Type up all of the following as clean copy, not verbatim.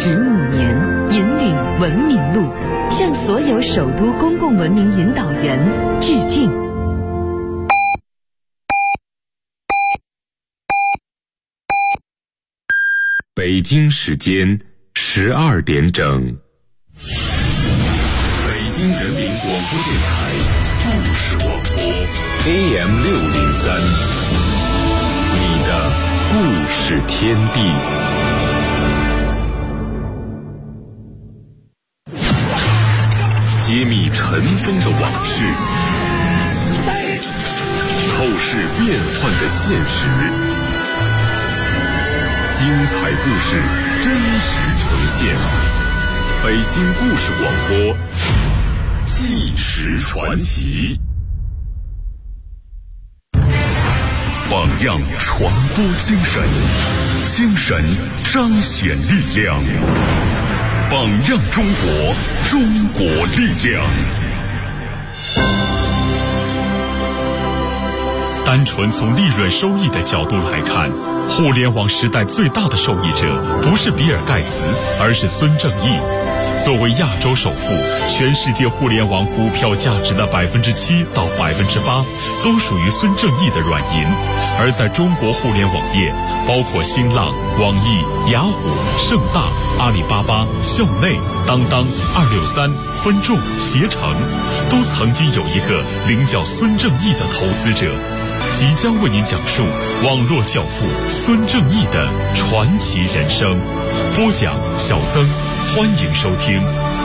15年，引领文明路，向所有首都公共文明引导员致敬。 北京时间12点整，北京人民广播电台故事广播 AM603，你的故事天地。揭秘尘封的往事，透视变幻的现实，精彩故事真实呈现。北京故事广播，纪实传奇。榜样传播精神，精神彰显力量。榜样中国，中国力量。单纯从利润收益的角度来看，互联网时代最大的受益者不是比尔盖茨，而是孙正义。作为亚洲首富，全世界互联网股票价值的7%到8%都属于孙正义的软银。而在中国互联网业，包括新浪、网易、雅虎、盛大、阿里巴巴、校内、当当、263、分众、携程，都曾经有一个名叫孙正义的投资者。即将为您讲述网络教父孙正义的传奇人生。播讲小曾，欢迎收听。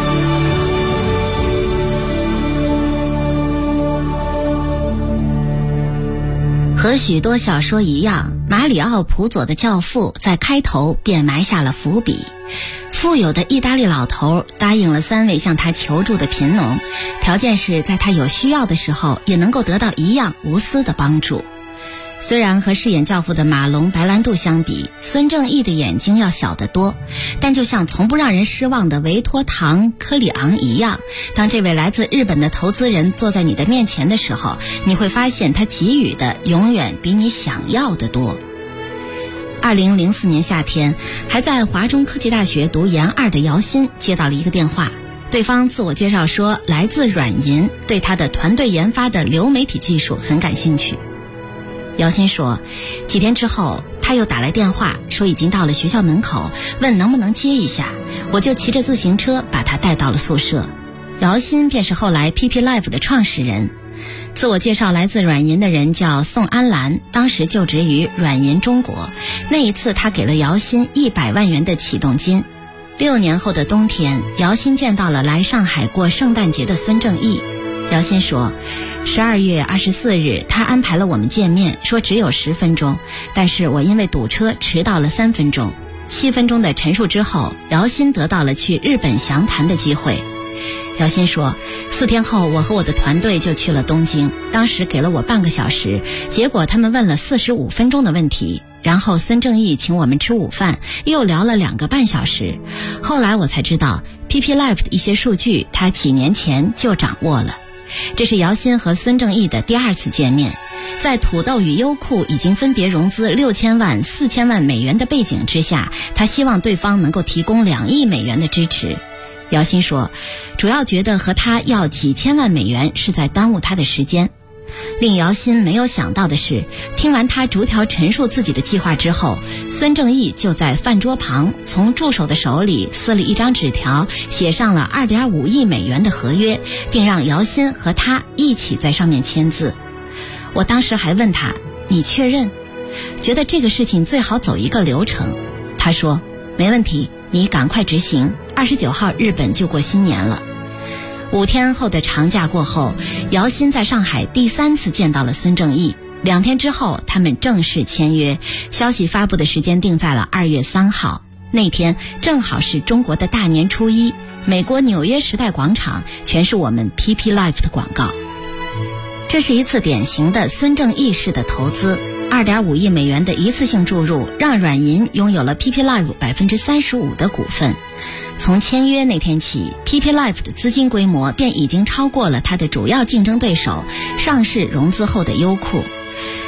和许多小说一样，马里奥·普佐的《教父》在开头便埋下了伏笔。富有的意大利老头答应了3位向他求助的贫农，条件是在他有需要的时候也能够得到一样无私的帮助。虽然和饰演教父的马龙·白兰度相比，孙正义的眼睛要小得多，但就像从不让人失望的维托·唐·科里昂一样，当这位来自日本的投资人坐在你的面前的时候，你会发现他给予的永远比你想要的多。2004年夏天，还在华中科技大学读研2的姚鑫接到了一个电话，对方自我介绍说来自软银，对他的团队研发的流媒体技术很感兴趣。姚鑫说，几天之后他又打来电话说已经到了学校门口，问能不能接一下，我就骑着自行车把他带到了宿舍。姚鑫便是后来 PP Live 的创始人。自我介绍来自软银的人叫宋安澜，当时就职于软银中国。那一次他给了姚鑫100万元的启动金。6年后的冬天，姚鑫见到了来上海过圣诞节的孙正义。姚鑫说，12月24日他安排了我们见面，说只有10分钟，但是我因为堵车迟到了3分钟。7分钟的陈述之后，姚鑫得到了去日本详谈的机会。姚鑫说，4天后我和我的团队就去了东京，当时给了我半个小时，结果他们问了45分钟的问题，然后孙正义请我们吃午饭，又聊了2个半小时。后来我才知道 PP Live 的一些数据他几年前就掌握了。这是姚鑫和孙正义的第2次见面。在土豆与优酷已经分别融资6000万、4000万美元的背景之下，他希望对方能够提供2亿美元的支持。姚鑫说，主要觉得和他要几千万美元是在耽误他的时间。令姚鑫没有想到的是，听完他逐条陈述自己的计划之后，孙正义就在饭桌旁从助手的手里撕了一张纸条，写上了2.5亿美元的合约，并让姚鑫和他一起在上面签字。我当时还问他，你确认？觉得这个事情最好走一个流程。他说，没问题，你赶快执行。29号日本就过新年了。5天后的长假过后，姚鑫在上海第3次见到了孙正义。2天之后，他们正式签约，消息发布的时间定在了2月3号。那天正好是中国的大年初一，美国纽约时代广场全是我们 PP Live 的广告。这是一次典型的孙正义式的投资。2.5亿美元的一次性注入，让软银拥有了 PP Live 35%的股份。从签约那天起， PP Live 的资金规模便已经超过了它的主要竞争对手上市融资后的优酷。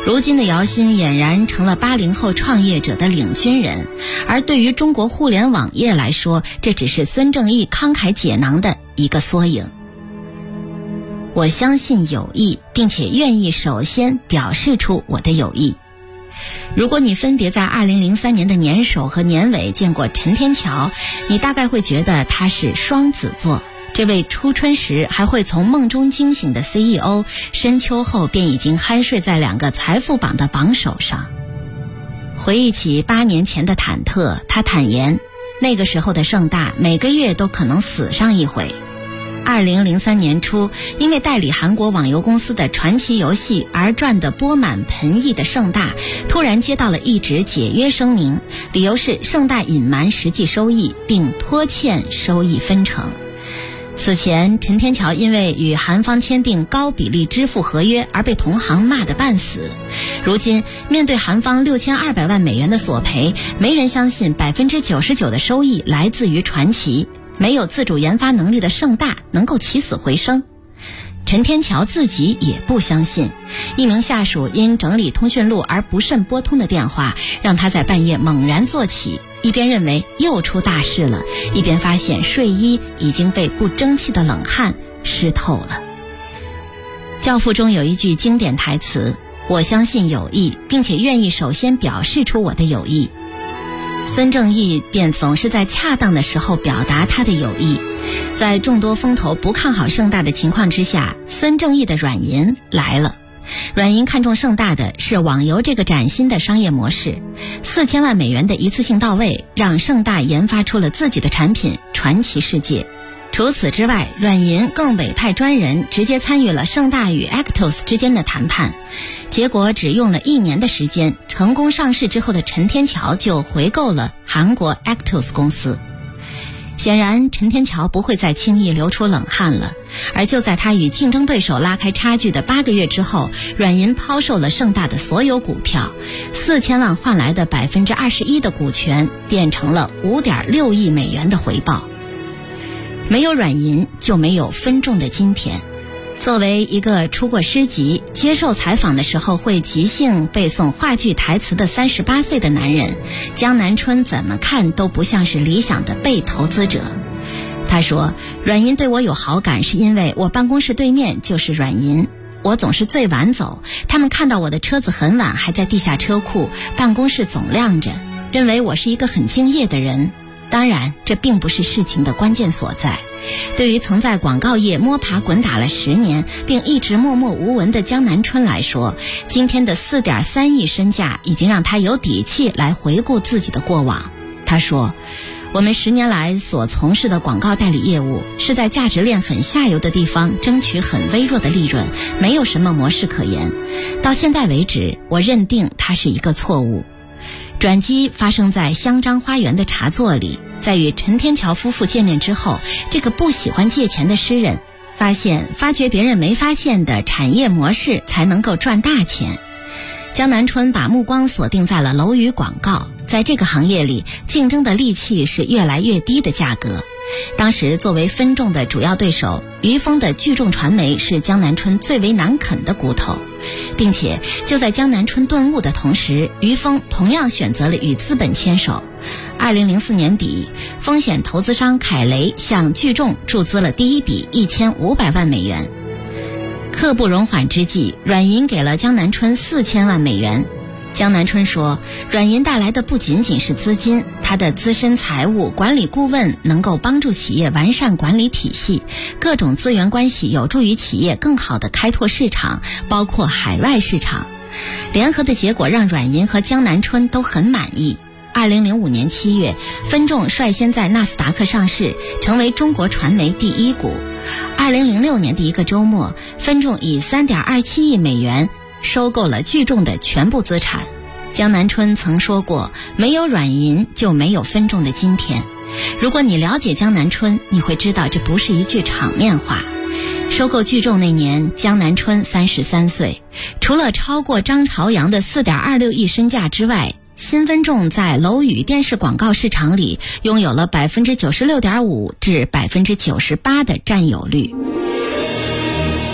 如今的姚鑫俨然成了80后创业者的领军人，而对于中国互联网业来说，这只是孙正义慷慨解囊的一个缩影。我相信友谊，并且愿意首先表示出我的友谊。如果你分别在2003年的年首和年尾见过陈天桥，你大概会觉得他是双子座。这位初春时还会从梦中惊醒的 CEO， 深秋后便已经酣睡在2个财富榜的榜首上。回忆起8年前的忐忑，他坦言，那个时候的盛大每个月都可能死上一回。2003年初，因为代理韩国网游公司的传奇游戏而赚得钵满盆溢的盛大，突然接到了一纸解约声明，理由是盛大隐瞒实际收益，并拖欠收益分成。此前，陈天桥因为与韩方签订高比例支付合约而被同行骂得半死。如今，面对韩方6200万美元的索赔，没人相信99%的收益来自于传奇，没有自主研发能力的盛大能够起死回生。陈天桥自己也不相信，一名下属因整理通讯录而不慎拨通的电话，让他在半夜猛然坐起，一边认为又出大事了，一边发现睡衣已经被不争气的冷汗湿透了。教父中有一句经典台词，我相信友谊，并且愿意首先表示出我的友谊。孙正义便总是在恰当的时候表达他的友谊。在众多风投不看好盛大的情况之下，孙正义的软银来了。软银看中盛大的是网游这个崭新的商业模式，4000万美元的一次性到位，让盛大研发出了自己的产品传奇世界。除此之外，软银更委派专人直接参与了盛大与 Actos 之间的谈判，结果只用了1年的时间，成功上市之后的陈天桥就回购了韩国 Actos 公司。显然，陈天桥不会再轻易流出冷汗了，而就在他与竞争对手拉开差距的8个月之后，软银抛售了盛大的所有股票，4000万换来的21%的股权变成了5.6亿美元的回报。没有软银，就没有分众的今天。作为一个出过诗集、接受采访的时候会即兴背诵话剧台词的38岁的男人，江南春怎么看都不像是理想的被投资者。他说，软银对我有好感是因为我办公室对面就是软银，我总是最晚走，他们看到我的车子很晚还在地下车库，办公室总亮着，认为我是一个很敬业的人。当然，这并不是事情的关键所在。对于曾在广告业摸爬滚打了10年，并一直默默无闻的江南春来说，今天的4.3亿身价已经让他有底气来回顾自己的过往。他说，我们10年来所从事的广告代理业务，是在价值链很下游的地方争取很微弱的利润，没有什么模式可言。到现在为止，我认定它是一个错误。转机发生在香樟花园的茶座里，在与陈天桥夫妇见面之后，这个不喜欢借钱的诗人发掘别人没发现的产业模式才能够赚大钱。江南春把目光锁定在了楼宇广告，在这个行业里，竞争的戾气是越来越低的价格。当时作为分众的主要对手，于峰的聚众传媒是江南春最为难啃的骨头，并且就在江南春顿悟的同时，于峰同样选择了与资本牵手。2004年底，风险投资商凯雷向聚众注资了第一笔1500万美元。刻不容缓之际，软银给了江南春4000万美元。江南春说，软银带来的不仅仅是资金，他的资深财务管理顾问能够帮助企业完善管理体系，各种资源关系有助于企业更好地开拓市场，包括海外市场。联合的结果让软银和江南春都很满意。2005年7月，分众率先在纳斯达克上市，成为中国传媒第1股。2006年的一个周末，分众以3.27亿美元收购了聚众的全部资产。江南春曾说过，没有软银就没有分众的今天。如果你了解江南春，你会知道这不是一句场面话。收购聚众那年，江南春33岁，除了超过张朝阳的4.26亿身价之外，新分众在楼宇电视广告市场里拥有了96.5%至98%的占有率。 不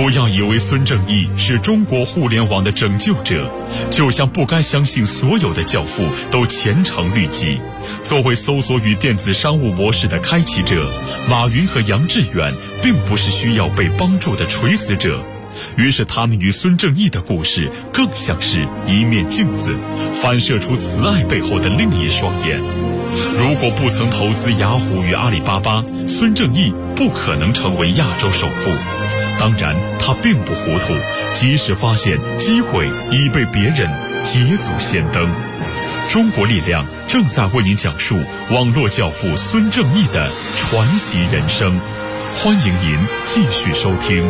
不要以为孙正义是中国互联网的拯救者，就像不该相信所有的教父都虔诚律己。作为搜索与电子商务模式的开启者，马云和杨致远并不是需要被帮助的垂死者。于是他们与孙正义的故事更像是一面镜子，反射出慈爱背后的另一双眼。如果不曾投资雅虎与阿里巴巴，孙正义不可能成为亚洲首富。当然他并不糊涂，及时发现机会已被别人捷足先登。中国力量正在为您讲述网络教父孙正义的传奇人生，欢迎您继续收听。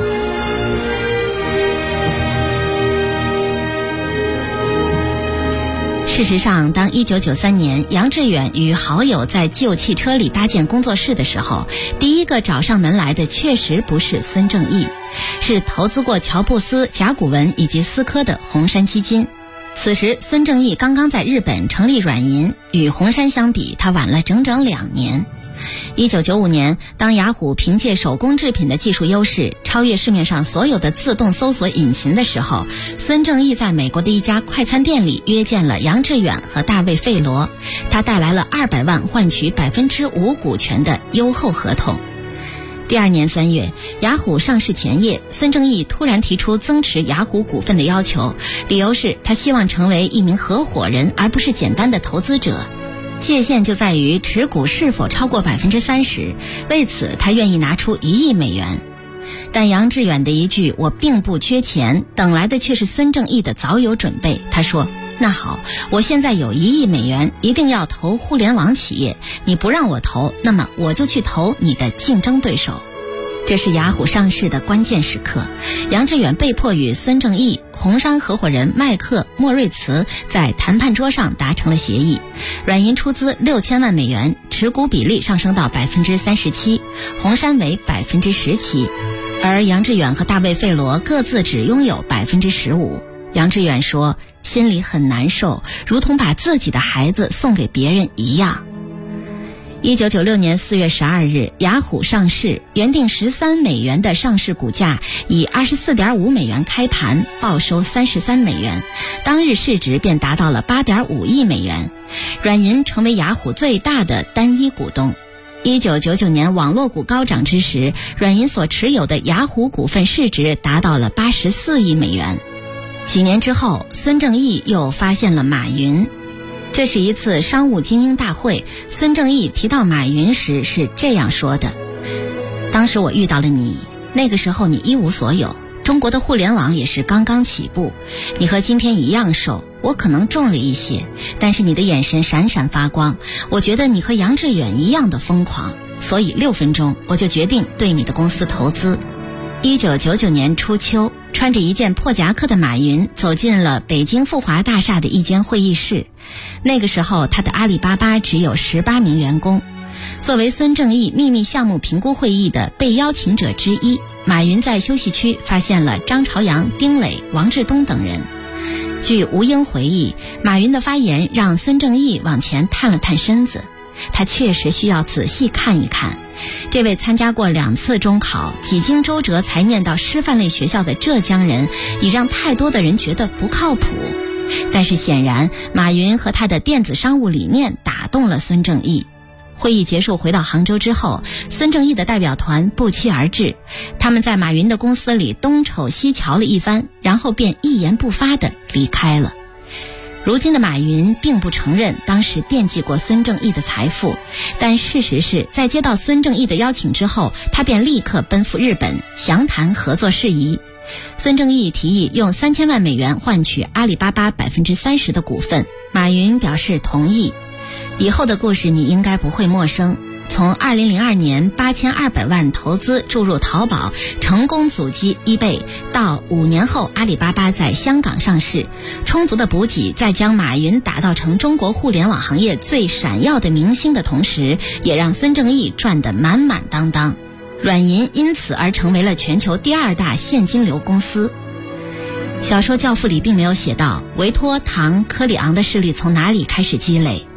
事实上，当1993年杨致远与好友在旧汽车里搭建工作室的时候，第一个找上门来的确实不是孙正义，是投资过乔布斯、甲骨文以及思科的红杉基金。此时孙正义刚刚在日本成立软银，与红杉相比，他晚了整整2年。1995年，当雅虎凭借手工制品的技术优势超越市面上所有的自动搜索引擎的时候，孙正义在美国的一家快餐店里约见了杨致远和大卫·费罗，他带来了200万换取5%股权的优厚合同。第2年3月，雅虎上市前夜，孙正义突然提出增持雅虎股份的要求，理由是他希望成为一名合伙人，而不是简单的投资者。界限就在于持股是否超过30%，为此他愿意拿出1亿美元。但杨致远的一句“我并不缺钱”，等来的却是孙正义的早有准备。他说：“那好，我现在有1亿美元，一定要投互联网企业，你不让我投，那么我就去投你的竞争对手。”这是雅虎上市的关键时刻，杨致远被迫与孙正义、红杉合伙人麦克·莫瑞茨在谈判桌上达成了协议，软银出资6000万美元，持股比例上升到37%，红杉为17%，而杨致远和大卫·费罗各自只拥有15%。杨致远说，心里很难受，如同把自己的孩子送给别人一样。1996年4月12日，雅虎上市，原定13美元的上市股价以24.5美元开盘，报收33美元，当日市值便达到了8.5亿美元。软银成为雅虎最大的单一股东。1999年网络股高涨之时，软银所持有的雅虎股份市值达到了84亿美元。几年之后，孙正义又发现了马云。这是一次商务精英大会，孙正义提到马云时是这样说的：当时我遇到了你，那个时候你一无所有，中国的互联网也是刚刚起步，你和今天一样瘦，我可能重了一些，但是你的眼神闪闪发光，我觉得你和杨致远一样的疯狂，所以6分钟我就决定对你的公司投资。1999年初秋，穿着一件破夹克的马云走进了北京富华大厦的一间会议室。那个时候，他的阿里巴巴只有18名员工。作为孙正义秘密项目评估会议的被邀请者之一，马云在休息区发现了张朝阳、丁磊、王志东等人。据吴英回忆，马云的发言让孙正义往前探了探身子，他确实需要仔细看一看。这位参加过2次中考，几经周折才念到师范类学校的浙江人，已让太多的人觉得不靠谱。但是显然，马云和他的电子商务理念打动了孙正义。会议结束回到杭州之后，孙正义的代表团不期而至，他们在马云的公司里东瞅西瞧了一番，然后便一言不发地离开了。如今的马云并不承认当时惦记过孙正义的财富，但事实是在接到孙正义的邀请之后，他便立刻奔赴日本详谈合作事宜。孙正义提议用3000万美元换取阿里巴巴30%的股份，马云表示同意。以后的故事你应该不会陌生，从2002年8200万投资注入淘宝，成功阻击eBay，到5年后阿里巴巴在香港上市，充足的补给再将马云打造成中国互联网行业最闪耀的明星的同时，也让孙正义赚得满满当当。软银因此而成为了全球第2大现金流公司。小说《教父》里并没有写到委托唐·科里昂的势力从哪里开始积累。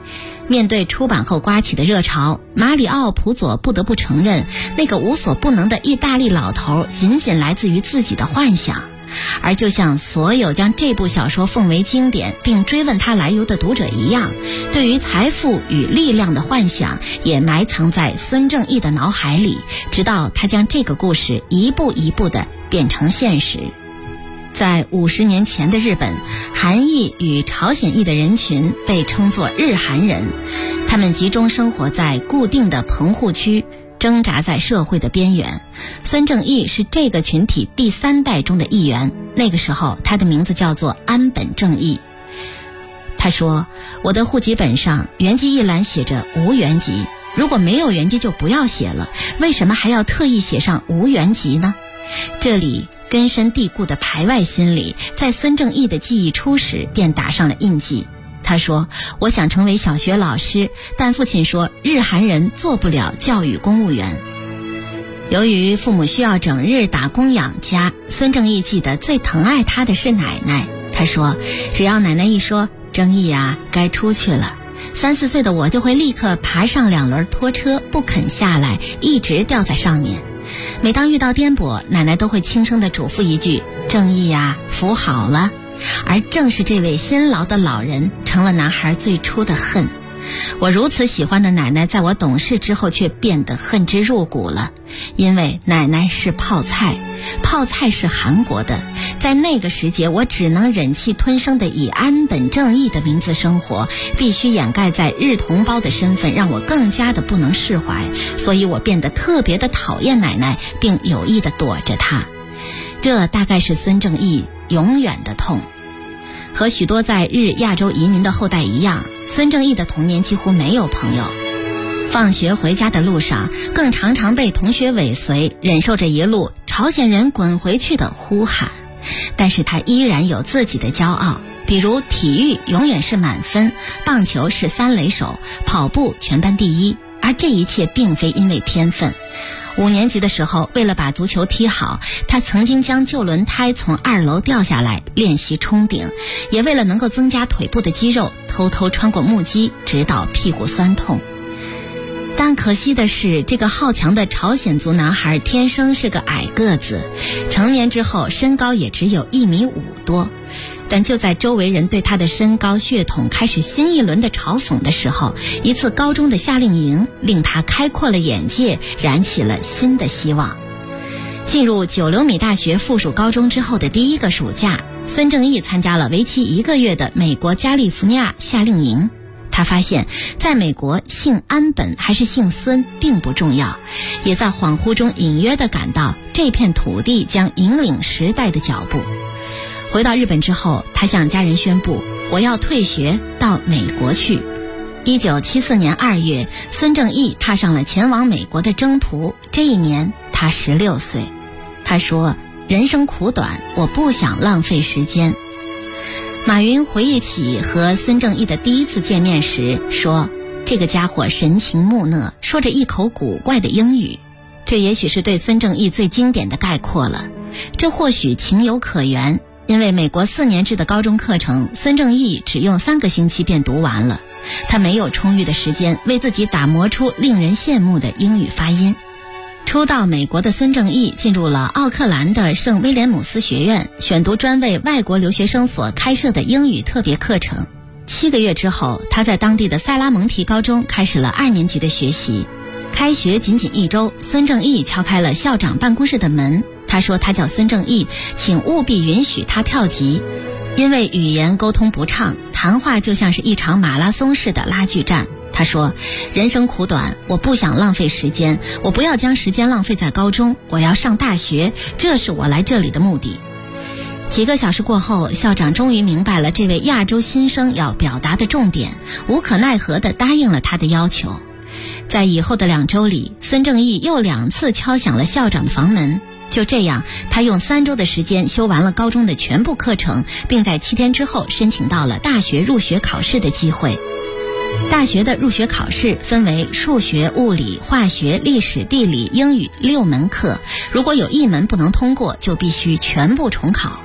面对出版后刮起的热潮，马里奥·普佐不得不承认，那个无所不能的意大利老头仅仅来自于自己的幻想。而就像所有将这部小说奉为经典并追问它来由的读者一样，对于财富与力量的幻想也埋藏在孙正义的脑海里，直到他将这个故事一步一步地变成现实。在50年前的日本，韩裔与朝鲜裔的人群被称作日韩人，他们集中生活在固定的棚户区，挣扎在社会的边缘。孙正义是这个群体第3代中的一员，那个时候他的名字叫做安本正义。他说，我的户籍本上原籍一栏写着无原籍，如果没有原籍就不要写了，为什么还要特意写上无原籍呢？这里根深蒂固的排外心理在孙正义的记忆初始便打上了印记。他说，我想成为小学老师，但父亲说日韩人做不了教育公务员。由于父母需要整日打工养家，孙正义记得最疼爱他的是奶奶。他说，只要奶奶一说正义啊，该出去了，3、4岁的我就会立刻爬上2轮拖车，不肯下来，一直吊在上面。每当遇到颠簸，奶奶都会轻声地嘱咐一句，正义啊，扶好了。而正是这位辛劳的老人成了男孩最初的恨。我如此喜欢的奶奶，在我懂事之后却变得恨之入骨了，因为奶奶是泡菜，泡菜是韩国的。在那个时节，我只能忍气吞声地以安本正义的名字生活，必须掩盖在日同胞的身份，让我更加的不能释怀，所以我变得特别的讨厌奶奶，并有意地躲着她。这大概是孙正义永远的痛。和许多在日亚洲移民的后代一样，孙正义的童年几乎没有朋友。放学回家的路上，更常常被同学尾随，忍受着一路朝鲜人滚回去的呼喊。但是他依然有自己的骄傲，比如体育永远是满分，棒球是3垒手，跑步全班第1。而这一切并非因为天分。5年级的时候，为了把足球踢好，他曾经将旧轮胎从2楼掉下来练习冲顶，也为了能够增加腿部的肌肉，偷偷穿过木屐，直到屁股酸痛。但可惜的是，这个好强的朝鲜族男孩天生是个矮个子，成年之后身高也只有1.5米多。但就在周围人对他的身高血统开始新一轮的嘲讽的时候，一次高中的夏令营令他开阔了眼界，燃起了新的希望。进入9流米大学附属高中之后的第1个暑假，孙正义参加了为期1个月的美国加利福尼亚夏令营。他发现在美国姓安本还是姓孙并不重要，也在恍惚中隐约地感到这片土地将引领时代的脚步。回到日本之后，他向家人宣布，我要退学到美国去。1974年2月，孙正义踏上了前往美国的征途。这一年他16岁。他说，人生苦短，我不想浪费时间。马云回忆起和孙正义的第一次见面时说，这个家伙神情木讷，说着一口古怪的英语。这也许是对孙正义最经典的概括了。这或许情有可原，因为美国4年制的高中课程，孙正义只用3个星期便读完了。他没有充裕的时间为自己打磨出令人羡慕的英语发音。初到美国的孙正义进入了奥克兰的圣威廉姆斯学院，选读专为外国留学生所开设的英语特别课程。7个月之后，他在当地的塞拉蒙提高中开始了2年级的学习。开学仅仅1周，孙正义敲开了校长办公室的门。他说他叫孙正义，请务必允许他跳级。因为语言沟通不畅，谈话就像是一场马拉松式的拉锯战。他说，人生苦短，我不想浪费时间，我不要将时间浪费在高中，我要上大学，这是我来这里的目的。几个小时过后，校长终于明白了这位亚洲新生要表达的重点，无可奈何地答应了他的要求。在以后的2周里，孙正义又2次敲响了校长的房门。就这样，他用3周的时间修完了高中的全部课程，并在7天之后申请到了大学入学考试的机会。大学的入学考试分为数学、物理、化学、历史、地理、英语6门课，如果有1门不能通过，就必须全部重考。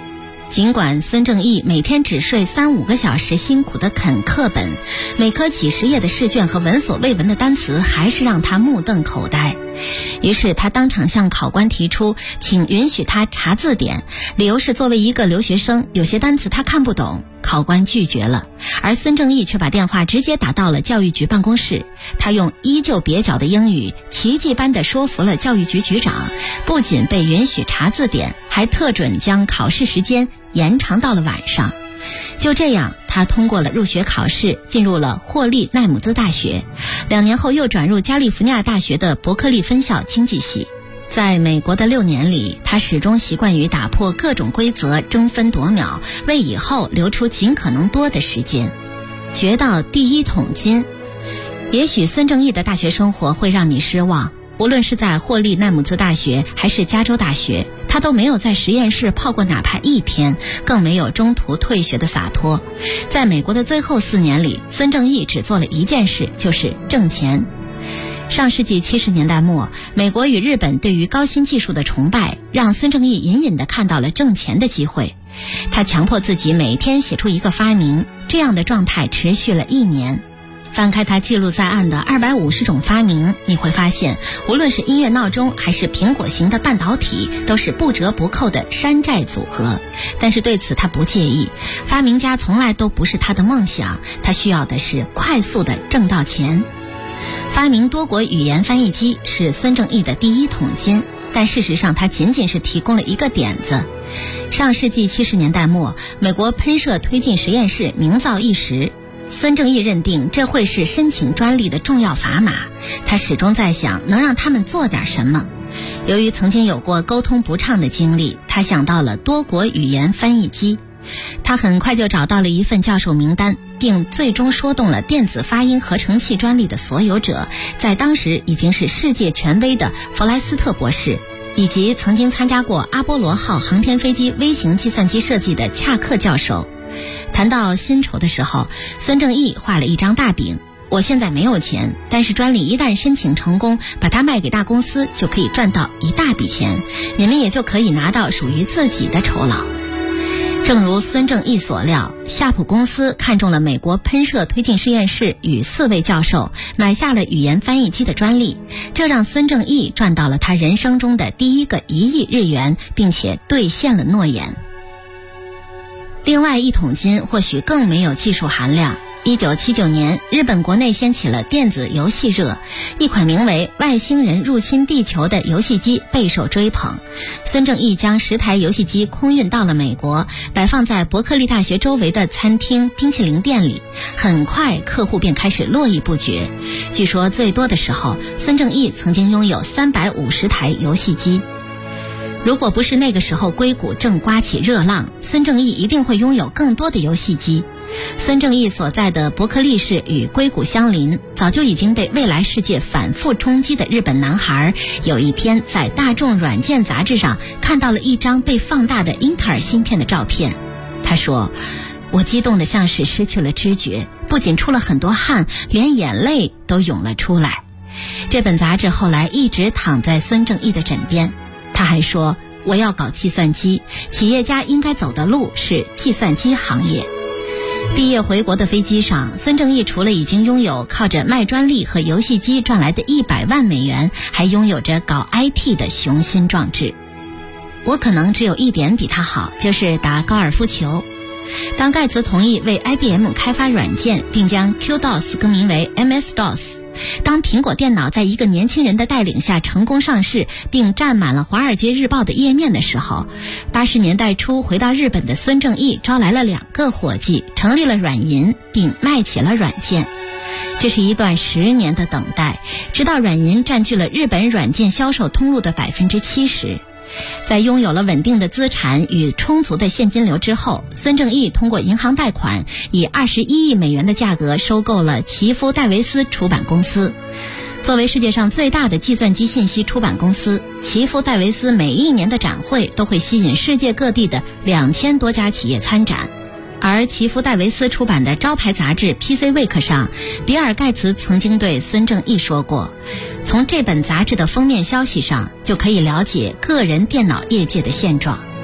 尽管孙正义每天只睡3-5个小时，辛苦地啃课本，每科几十页的试卷和闻所未闻的单词还是让他目瞪口呆。于是他当场向考官提出，请允许他查字典，理由是作为一个留学生，有些单词他看不懂。考官拒绝了，而孙正义却把电话直接打到了教育局办公室。他用依旧蹩脚的英语奇迹般地说服了教育局局长，不仅被允许查字典，还特准将考试时间延长到了晚上。就这样，他通过了入学考试，进入了霍利奈姆兹大学。2年后又转入加利福尼亚大学的伯克利分校经济系。在美国的6年里，他始终习惯于打破各种规则，争分夺秒，为以后留出尽可能多的时间，掘到第一桶金。也许孙正义的大学生活会让你失望，无论是在霍利奈姆兹大学还是加州大学，他都没有在实验室泡过哪怕1天，更没有中途退学的洒脱。在美国的最后4年里，孙正义只做了一件事，就是挣钱。上世纪70年代末，美国与日本对于高新技术的崇拜，让孙正义隐隐地看到了挣钱的机会。他强迫自己每天写出一个发明，这样的状态持续了1年。翻开他记录在案的250种发明，你会发现，无论是音乐闹钟还是苹果型的半导体，都是不折不扣的山寨组合。但是对此他不介意，发明家从来都不是他的梦想，他需要的是快速地挣到钱。发明多国语言翻译机是孙正义的第一桶金，但事实上他仅仅是提供了一个点子。上世纪70年代末，美国喷射推进实验室名噪一时，孙正义认定这会是申请专利的重要砝码。他始终在想能让他们做点什么。由于曾经有过沟通不畅的经历，他想到了多国语言翻译机。他很快就找到了一份教授名单，并最终说动了电子发音合成器专利的所有者，在当时已经是世界权威的弗莱斯特博士，以及曾经参加过阿波罗号航天飞机微型计算机设计的恰克教授。谈到薪酬的时候，孙正义画了一张大饼，我现在没有钱，但是专利一旦申请成功，把它卖给大公司就可以赚到一大笔钱，你们也就可以拿到属于自己的酬劳。正如孙正义所料，夏普公司看中了美国喷射推进实验室与4位教授，买下了语言翻译机的专利，这让孙正义赚到了他人生中的第一个1亿日元，并且兑现了诺言。另外一桶金或许更没有技术含量。1979年，日本国内掀起了电子游戏热，一款名为《外星人入侵地球》的游戏机备受追捧。孙正义将10台游戏机空运到了美国，摆放在伯克利大学周围的餐厅、冰淇淋店里。很快，客户便开始络绎不绝。据说最多的时候，孙正义曾经拥有350台游戏机。如果不是那个时候硅谷正刮起热浪，孙正义一定会拥有更多的游戏机。孙正义所在的伯克利市与硅谷相邻，早就已经被未来世界反复冲击的日本男孩，有一天在大众软件杂志上看到了一张被放大的英特尔芯片的照片。他说，我激动得像是失去了知觉，不仅出了很多汗，连眼泪都涌了出来。这本杂志后来一直躺在孙正义的枕边。他还说，我要搞计算机，企业家应该走的路是计算机行业。毕业回国的飞机上，孙正义除了已经拥有靠着卖专利和游戏机赚来的100万美元，还拥有着搞 IT 的雄心壮志。我可能只有一点比他好，就是打高尔夫球。当盖茨同意为 IBM 开发软件，并将 QDOS 更名为 MS-DOS， 当苹果电脑在一个年轻人的带领下成功上市，并占满了《华尔街日报》的页面的时候，80年代初回到日本的孙正义招来了2个伙计，成立了软银，并卖起了软件。这是一段10年的等待，直到软银占据了日本软件销售通路的70%。在拥有了稳定的资产与充足的现金流之后，孙正义通过银行贷款，以21亿美元的价格收购了奇夫戴维斯出版公司。作为世界上最大的计算机信息出版公司，奇夫戴维斯每一年的展会都会吸引世界各地的2000多家企业参展。而奇夫戴维斯出版的招牌杂志 PC Week 上，比尔盖茨曾经对孙正义说过，从这本杂志的封面消息上就可以了解个人电脑业界的现状。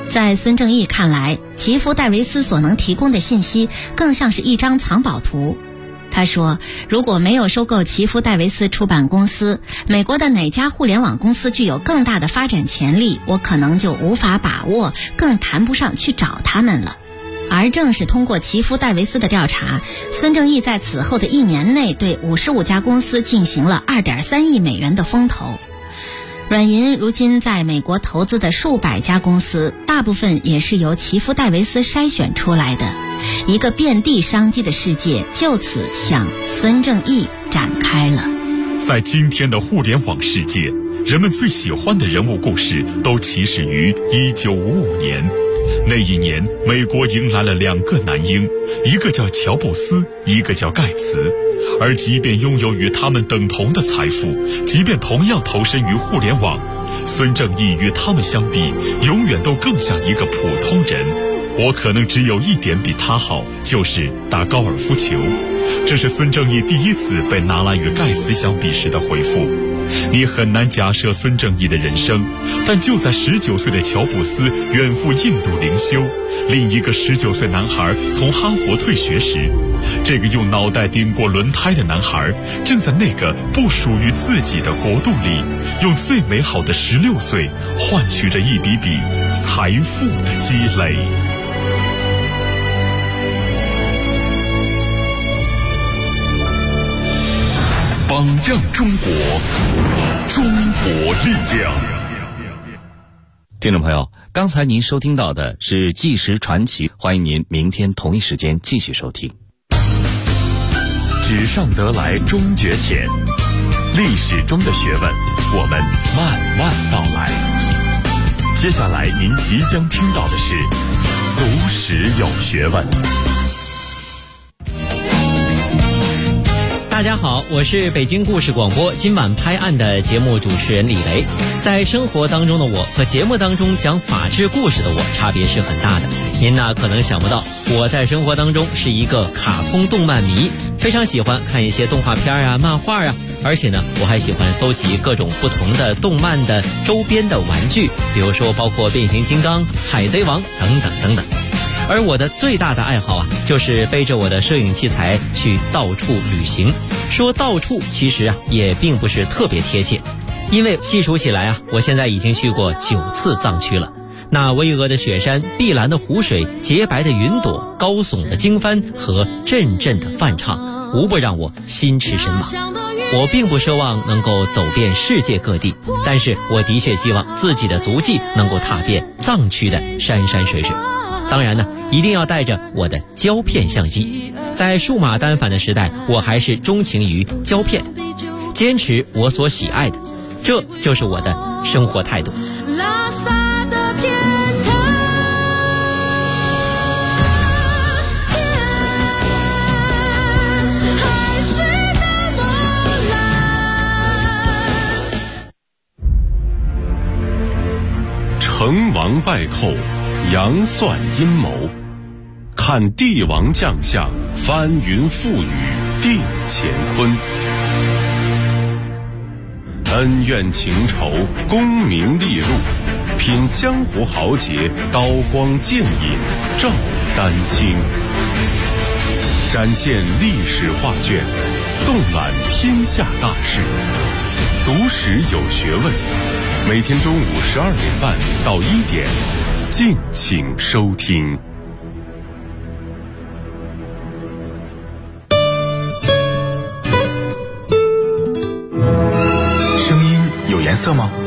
在孙正义看来，齐夫戴维斯所能提供的信息更像是一张藏宝图。他说，如果没有收购齐夫戴维斯出版公司，美国的哪家互联网公司具有更大的发展潜力，我可能就无法把握，更谈不上去找他们了。而正是通过齐夫戴维斯的调查，孙正义在此后的1年内对55家公司进行了2.3亿美元的风投。软银如今在美国投资的数百家公司，大部分也是由齐夫戴维斯筛选出来的。一个遍地商机的世界就此向孙正义展开了。 在今天的互联网世界，人们最喜欢的人物故事都起始于1955年。那一年，美国迎来了2个男婴，一个叫乔布斯，一个叫盖茨。而即便拥有与他们等同的财富，即便同样投身于互联网，孙正义与他们相比，永远都更像一个普通人。我可能只有一点比他好，就是打高尔夫球。这是孙正义第一次被拿来与盖茨相比时的回复。你很难假设孙正义的人生，但就在19岁的乔布斯远赴印度灵修，另一个19岁男孩从哈佛退学时，这个用脑袋顶过轮胎的男孩，正在那个不属于自己的国度里，用最美好的16岁换取着一笔笔财富的积累。榜样中国，中国力量。 听众朋友，刚才您收听到的是纪实传奇，欢迎您明天同一时间继续收听。 纸上得来终觉浅，历史中的学问，我们慢慢道来。接下来您即将听到的是读史有学问。 大家好，我是北京故事广播今晚拍案的节目主持人李雷。在生活当中的我和节目当中讲法治故事的我差别是很大的。您呢可能想不到，我在生活当中是一个卡通动漫迷，非常喜欢看一些动画片啊、漫画啊，而且呢我还喜欢搜集各种不同的动漫的周边的玩具，比如说包括变形金刚、海贼王等等等等。而我的最大的爱好啊，就是背着我的摄影器材去到处旅行。说到处其实啊也并不是特别贴切，因为细数起来啊，我现在已经去过9次藏区了。那巍峨的雪山、碧蓝的湖水、洁白的云朵、高耸的经幡和阵阵的梵唱，无不让我心驰神往。我并不奢望能够走遍世界各地，但是我的确希望自己的足迹能够踏遍藏区的山山水水。当然呢，一定要带着我的胶片相机。在数码单反的时代，我还是钟情于胶片，坚持我所喜爱的，这就是我的生活态度。拉萨的天堂，海水的波澜。成王败寇，杨算阴谋，看帝王将相，翻云覆雨定乾坤。恩怨情仇，功名利禄，品江湖豪杰，刀光剑影照丹青。展现历史画卷，纵览天下大事，读史有学问。每天中午12点半到1点，敬请收听。 声音有颜色吗？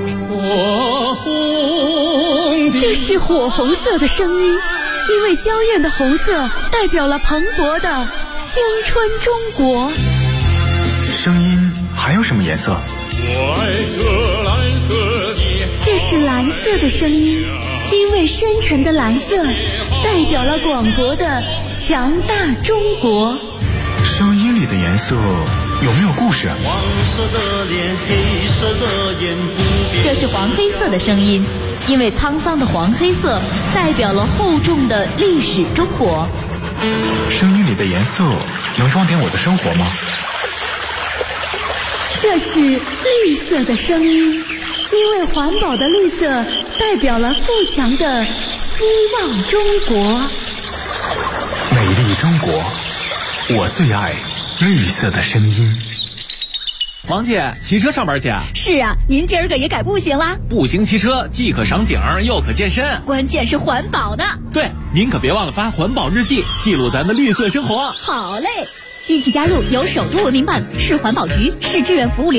这是火红色的声音，因为娇艳的红色代表了蓬勃的青春中国。 声音还有什么颜色？ 我爱这蓝色的。 这是蓝色的声音，因为深沉的蓝色代表了广博的强大中国。 声音里的颜色有没有故事？ 黄色的脸，黑色的眼，不变。 这是黄黑色的声音，因为沧桑的黄黑色代表了厚重的历史中国。 声音里的颜色能装点我的生活吗？ 这是绿色的声音， 因为环保的绿色代表了富强的希望中国。 美丽中国，我最爱绿色的声音。 王姐，骑车上班去啊？ 是啊，您今儿个也改步行啦？ 步行骑车既可赏景又可健身， 关键是环保呢。 对，您可别忘了发环保日记，记录咱的绿色生活。 好嘞，一起加入由首都文明办、市环保局、市志愿服务联